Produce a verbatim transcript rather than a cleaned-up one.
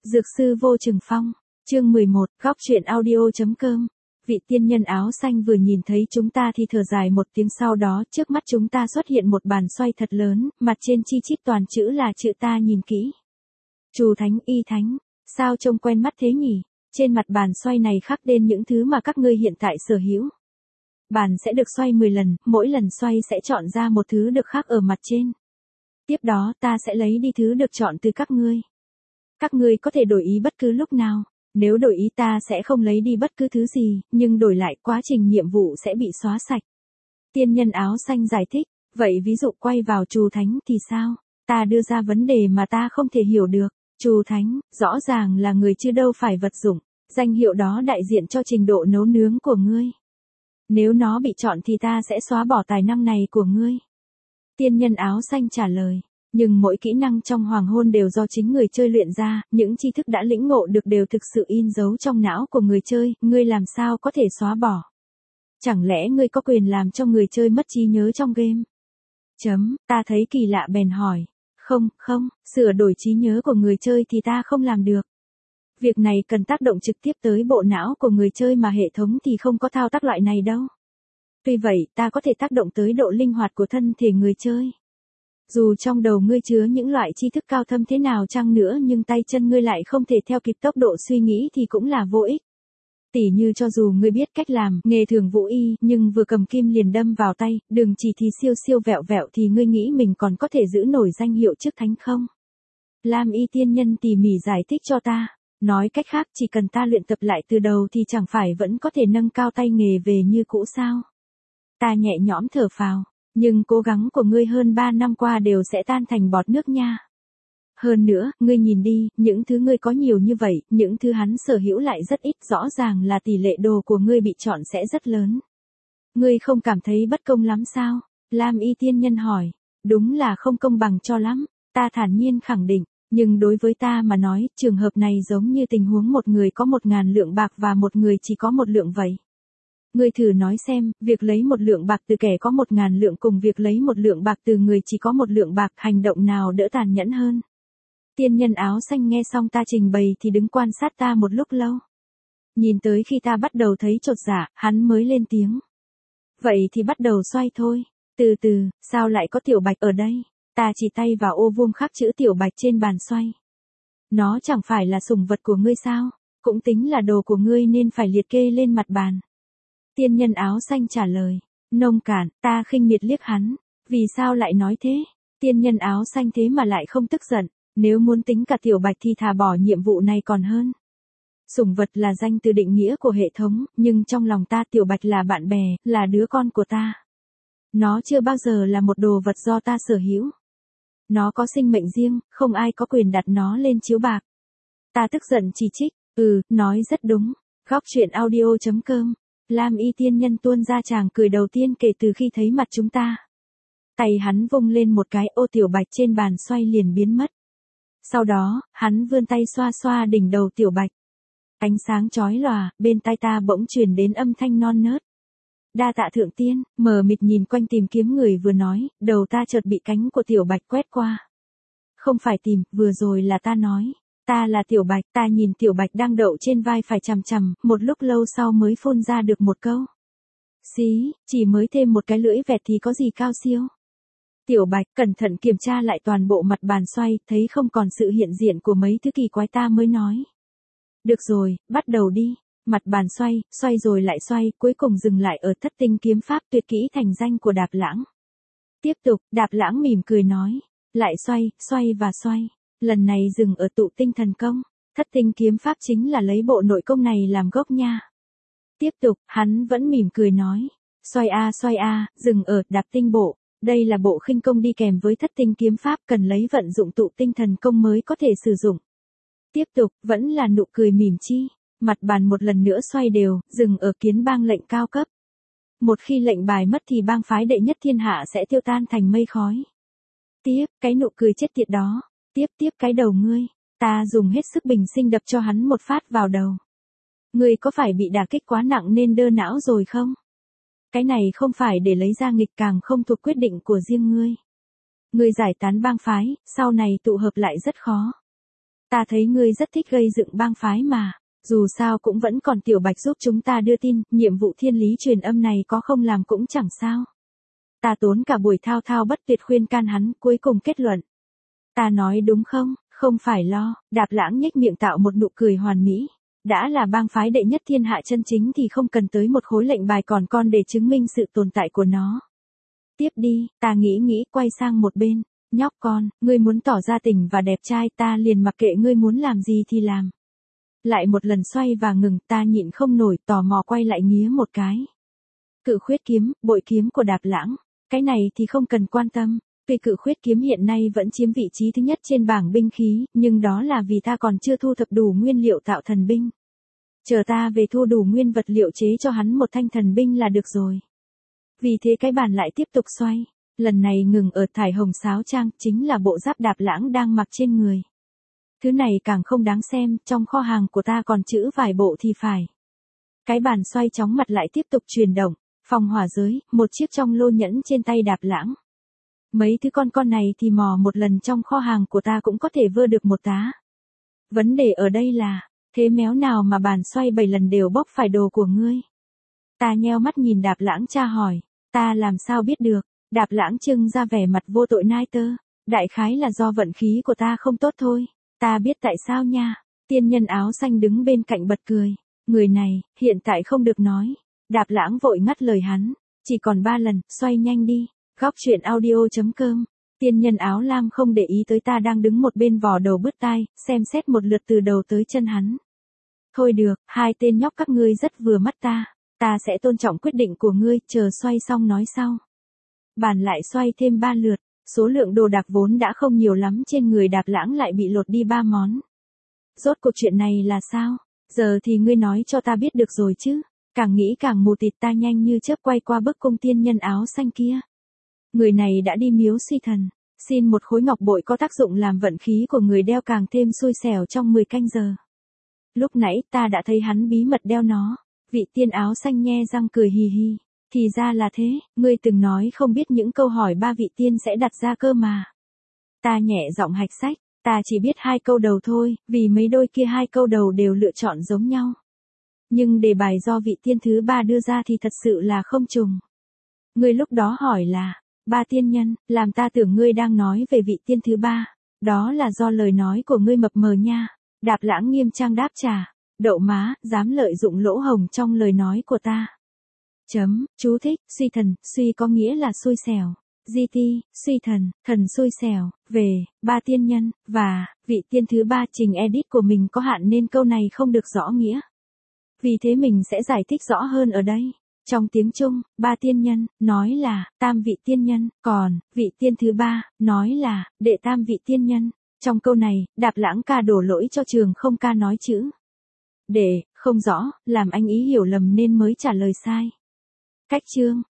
Dược sư Vô Trừng Phong, chương mười một, góc truyện audio.com. Vị tiên nhân áo xanh vừa nhìn thấy chúng ta thì thở dài một tiếng, sau đó trước mắt chúng ta xuất hiện một bàn xoay thật lớn, mặt trên chi chít toàn chữ là chữ ta nhìn kỹ. Trù Thánh Y Thánh, sao trông quen mắt thế nhỉ? Trên mặt bàn xoay này khắc lên những thứ mà các ngươi hiện tại sở hữu. Bàn sẽ được xoay mười lần, mỗi lần xoay sẽ chọn ra một thứ được khắc ở mặt trên. Tiếp đó ta sẽ lấy đi thứ được chọn từ các ngươi. Các ngươi có thể đổi ý bất cứ lúc nào. Nếu đổi ý ta sẽ không lấy đi bất cứ thứ gì, nhưng đổi lại quá trình nhiệm vụ sẽ bị xóa sạch. Tiên nhân áo xanh giải thích, vậy ví dụ quay vào Trù Thánh thì sao? Ta đưa ra vấn đề mà ta không thể hiểu được. Trù Thánh, rõ ràng là người chứ đâu phải vật dụng. Danh hiệu đó đại diện cho trình độ nấu nướng của ngươi. Nếu nó bị chọn thì ta sẽ xóa bỏ tài năng này của ngươi. Tiên nhân áo xanh trả lời. Nhưng mỗi kỹ năng trong hoàng hôn đều do chính người chơi luyện ra, những tri thức đã lĩnh ngộ được đều thực sự in dấu trong não của người chơi, ngươi làm sao có thể xóa bỏ? Chẳng lẽ ngươi có quyền làm cho người chơi mất trí nhớ trong game? Chấm, ta thấy kỳ lạ bèn hỏi. Không, không, sửa đổi trí nhớ của người chơi thì ta không làm được. Việc này cần tác động trực tiếp tới bộ não của người chơi mà hệ thống thì không có thao tác loại này đâu. Tuy vậy, ta có thể tác động tới độ linh hoạt của thân thể người chơi. Dù trong đầu ngươi chứa những loại tri thức cao thâm thế nào chăng nữa nhưng tay chân ngươi lại không thể theo kịp tốc độ suy nghĩ thì cũng là vô ích. Tỉ như cho dù ngươi biết cách làm nghề thường vũ y nhưng vừa cầm kim liền đâm vào tay, đừng chỉ thì siêu siêu vẹo vẹo thì ngươi nghĩ mình còn có thể giữ nổi danh hiệu chức thánh không? Lam Y tiên nhân tỉ mỉ giải thích cho ta. Nói cách khác chỉ cần ta luyện tập lại từ đầu thì chẳng phải vẫn có thể nâng cao tay nghề về như cũ sao? Ta nhẹ nhõm thở phào. Nhưng cố gắng của ngươi hơn ba năm qua đều sẽ tan thành bọt nước nha. Hơn nữa, ngươi nhìn đi, những thứ ngươi có nhiều như vậy, những thứ hắn sở hữu lại rất ít, rõ ràng là tỷ lệ đồ của ngươi bị chọn sẽ rất lớn. Ngươi không cảm thấy bất công lắm sao? Lam Y tiên nhân hỏi. Đúng là không công bằng cho lắm, ta thản nhiên khẳng định, nhưng đối với ta mà nói, trường hợp này giống như tình huống một người có một ngàn lượng bạc và một người chỉ có một lượng vậy. Ngươi thử nói xem, việc lấy một lượng bạc từ kẻ có một ngàn lượng cùng việc lấy một lượng bạc từ người chỉ có một lượng bạc, hành động nào đỡ tàn nhẫn hơn? Tiên nhân áo xanh nghe xong ta trình bày thì đứng quan sát ta một lúc lâu. Nhìn tới khi ta bắt đầu thấy chột dạ, hắn mới lên tiếng. Vậy thì bắt đầu xoay thôi. Từ từ, sao lại có tiểu bạch ở đây? Ta chỉ tay vào ô vuông khắc chữ tiểu bạch trên bàn xoay. Nó chẳng phải là sủng vật của ngươi sao? Cũng tính là đồ của ngươi nên phải liệt kê lên mặt bàn. Tiên nhân áo xanh trả lời. Nông cạn, ta khinh miệt liếc hắn. Vì sao lại nói thế? Tiên nhân áo xanh thế mà lại không tức giận. Nếu muốn tính cả tiểu bạch thì thà bỏ nhiệm vụ này còn hơn. Sủng vật là danh từ định nghĩa của hệ thống, nhưng trong lòng ta tiểu bạch là bạn bè, là đứa con của ta. Nó chưa bao giờ là một đồ vật do ta sở hữu. Nó có sinh mệnh riêng, không ai có quyền đặt nó lên chiếu bạc. Ta tức giận chỉ trích. Ừ, nói rất đúng. Góc truyện audio.com. Lam Y tiên nhân tuôn ra tràng cười đầu tiên kể từ khi thấy mặt chúng ta. Tay hắn vung lên một cái, ô tiểu bạch trên bàn xoay liền biến mất. Sau đó, hắn vươn tay xoa xoa đỉnh đầu tiểu bạch. Ánh sáng chói lòa, bên tai ta bỗng truyền đến âm thanh non nớt. Đa tạ thượng tiên, mờ mịt nhìn quanh tìm kiếm người vừa nói, đầu ta chợt bị cánh của tiểu bạch quét qua. Không phải tìm, vừa rồi là ta nói. Ta là tiểu bạch, ta nhìn tiểu bạch đang đậu trên vai phải chằm chằm, một lúc lâu sau mới phun ra được một câu. Xí, chỉ mới thêm một cái lưỡi vẹt thì có gì cao siêu. Tiểu bạch cẩn thận kiểm tra lại toàn bộ mặt bàn xoay, thấy không còn sự hiện diện của mấy thứ kỳ quái ta mới nói. Được rồi, bắt đầu đi. Mặt bàn xoay, xoay rồi lại xoay, cuối cùng dừng lại ở thất tinh kiếm pháp tuyệt kỹ thành danh của Đạp Lãng. Tiếp tục, Đạp Lãng mỉm cười nói. Lại xoay, xoay và xoay. Lần này dừng ở tụ tinh thần công, thất tinh kiếm pháp chính là lấy bộ nội công này làm gốc nha. Tiếp tục, hắn vẫn mỉm cười nói, xoay a xoay a, dừng ở đạp tinh bộ, đây là bộ khinh công đi kèm với thất tinh kiếm pháp cần lấy vận dụng tụ tinh thần công mới có thể sử dụng. Tiếp tục, vẫn là nụ cười mỉm chi, mặt bàn một lần nữa xoay đều, dừng ở kiến bang lệnh cao cấp. Một khi lệnh bài mất thì bang phái đệ nhất thiên hạ sẽ tiêu tan thành mây khói. Tiếp, cái nụ cười chết tiệt đó. Tiếp tiếp cái đầu ngươi, ta dùng hết sức bình sinh đập cho hắn một phát vào đầu. Ngươi có phải bị đả kích quá nặng nên đơ não rồi không? Cái này không phải để lấy ra nghịch, càng không thuộc quyết định của riêng ngươi. Ngươi giải tán bang phái, sau này tụ hợp lại rất khó. Ta thấy ngươi rất thích gây dựng bang phái mà. Dù sao cũng vẫn còn Tiểu Bạch giúp chúng ta đưa tin, nhiệm vụ thiên lý truyền âm này có không làm cũng chẳng sao. Ta tốn cả buổi thao thao bất tuyệt khuyên can hắn, cuối cùng kết luận. Ta nói đúng không, không phải lo, Đạp Lãng nhếch miệng tạo một nụ cười hoàn mỹ. Đã là bang phái đệ nhất thiên hạ chân chính thì không cần tới một khối lệnh bài còn con để chứng minh sự tồn tại của nó. Tiếp đi, ta nghĩ nghĩ quay sang một bên. Nhóc con, ngươi muốn tỏ ra tình và đẹp trai ta liền mặc kệ ngươi muốn làm gì thì làm. Lại một lần xoay và ngừng, ta nhịn không nổi, tò mò quay lại nghía một cái. Cự khuyết kiếm, bội kiếm của Đạp Lãng. Cái này thì không cần quan tâm. Tuy cự khuyết kiếm hiện nay vẫn chiếm vị trí thứ nhất trên bảng binh khí, nhưng đó là vì ta còn chưa thu thập đủ nguyên liệu tạo thần binh. Chờ ta về thu đủ nguyên vật liệu chế cho hắn một thanh thần binh là được rồi. Vì thế cái bàn lại tiếp tục xoay. Lần này ngừng ở thải hồng sáo trang, chính là bộ giáp Đạp Lãng đang mặc trên người. Thứ này càng không đáng xem, trong kho hàng của ta còn chữ vài bộ thì phải. Cái bàn xoay chóng mặt lại tiếp tục chuyển động. Phòng hỏa giới, một chiếc trong lô nhẫn trên tay Đạp Lãng. Mấy thứ con con này thì mò một lần trong kho hàng của ta cũng có thể vơ được một tá. Vấn đề ở đây là, thế méo nào mà bàn xoay bảy lần đều bóc phải đồ của ngươi? Ta nheo mắt nhìn Đạp Lãng tra hỏi, ta làm sao biết được? Đạp Lãng trưng ra vẻ mặt vô tội nai tơ, đại khái là do vận khí của ta không tốt thôi, ta biết tại sao nha. Tiên nhân áo xanh đứng bên cạnh bật cười, người này, hiện tại không được nói. Đạp Lãng vội ngắt lời hắn, chỉ còn ba lần, xoay nhanh đi. Góc truyện audio.com. Tiên nhân áo lam không để ý tới ta đang đứng một bên vò đầu bứt tai, xem xét một lượt từ đầu tới chân hắn. Thôi được, hai tên nhóc các ngươi rất vừa mắt ta, ta sẽ tôn trọng quyết định của ngươi, chờ xoay xong nói sau. Bàn lại xoay thêm ba lượt, số lượng đồ đạc vốn đã không nhiều lắm trên người Đạp Lãng lại bị lột đi ba món. Rốt cuộc chuyện này là sao? Giờ thì ngươi nói cho ta biết được rồi chứ. Càng nghĩ càng mù tịt, ta nhanh như chớp quay qua bức cung tiên nhân áo xanh kia. Người này đã đi miếu suy thần, xin một khối ngọc bội có tác dụng làm vận khí của người đeo càng thêm xui xẻo trong mười canh giờ. Lúc nãy ta đã thấy hắn bí mật đeo nó. Vị tiên áo xanh nhe răng cười hì hì. Thì ra là thế, ngươi từng nói không biết những câu hỏi ba vị tiên sẽ đặt ra cơ mà. Ta nhẹ giọng hạch sách, ta chỉ biết hai câu đầu thôi, vì mấy đôi kia hai câu đầu đều lựa chọn giống nhau. Nhưng đề bài do vị tiên thứ ba đưa ra thì thật sự là không trùng. Ngươi lúc đó hỏi là, ba tiên nhân, làm ta tưởng ngươi đang nói về vị tiên thứ ba. Đó là do lời nói của ngươi mập mờ nha. Đạp Lãng nghiêm trang đáp trả, đậu má, dám lợi dụng lỗ hổng trong lời nói của ta. Chấm, chú thích, suy thần, suy có nghĩa là xui xẻo. giê tê, suy thần, thần xui xẻo, về, ba tiên nhân, và, vị tiên thứ ba trình edit của mình có hạn nên câu này không được rõ nghĩa. Vì thế mình sẽ giải thích rõ hơn ở đây. Trong tiếng Trung, ba tiên nhân, nói là, tam vị tiên nhân, còn, vị tiên thứ ba, nói là, đệ tam vị tiên nhân. Trong câu này, Đạp Lãng ca đổ lỗi cho trường không ca nói chữ. Để, không rõ, làm anh ý hiểu lầm nên mới trả lời sai. Cách chương,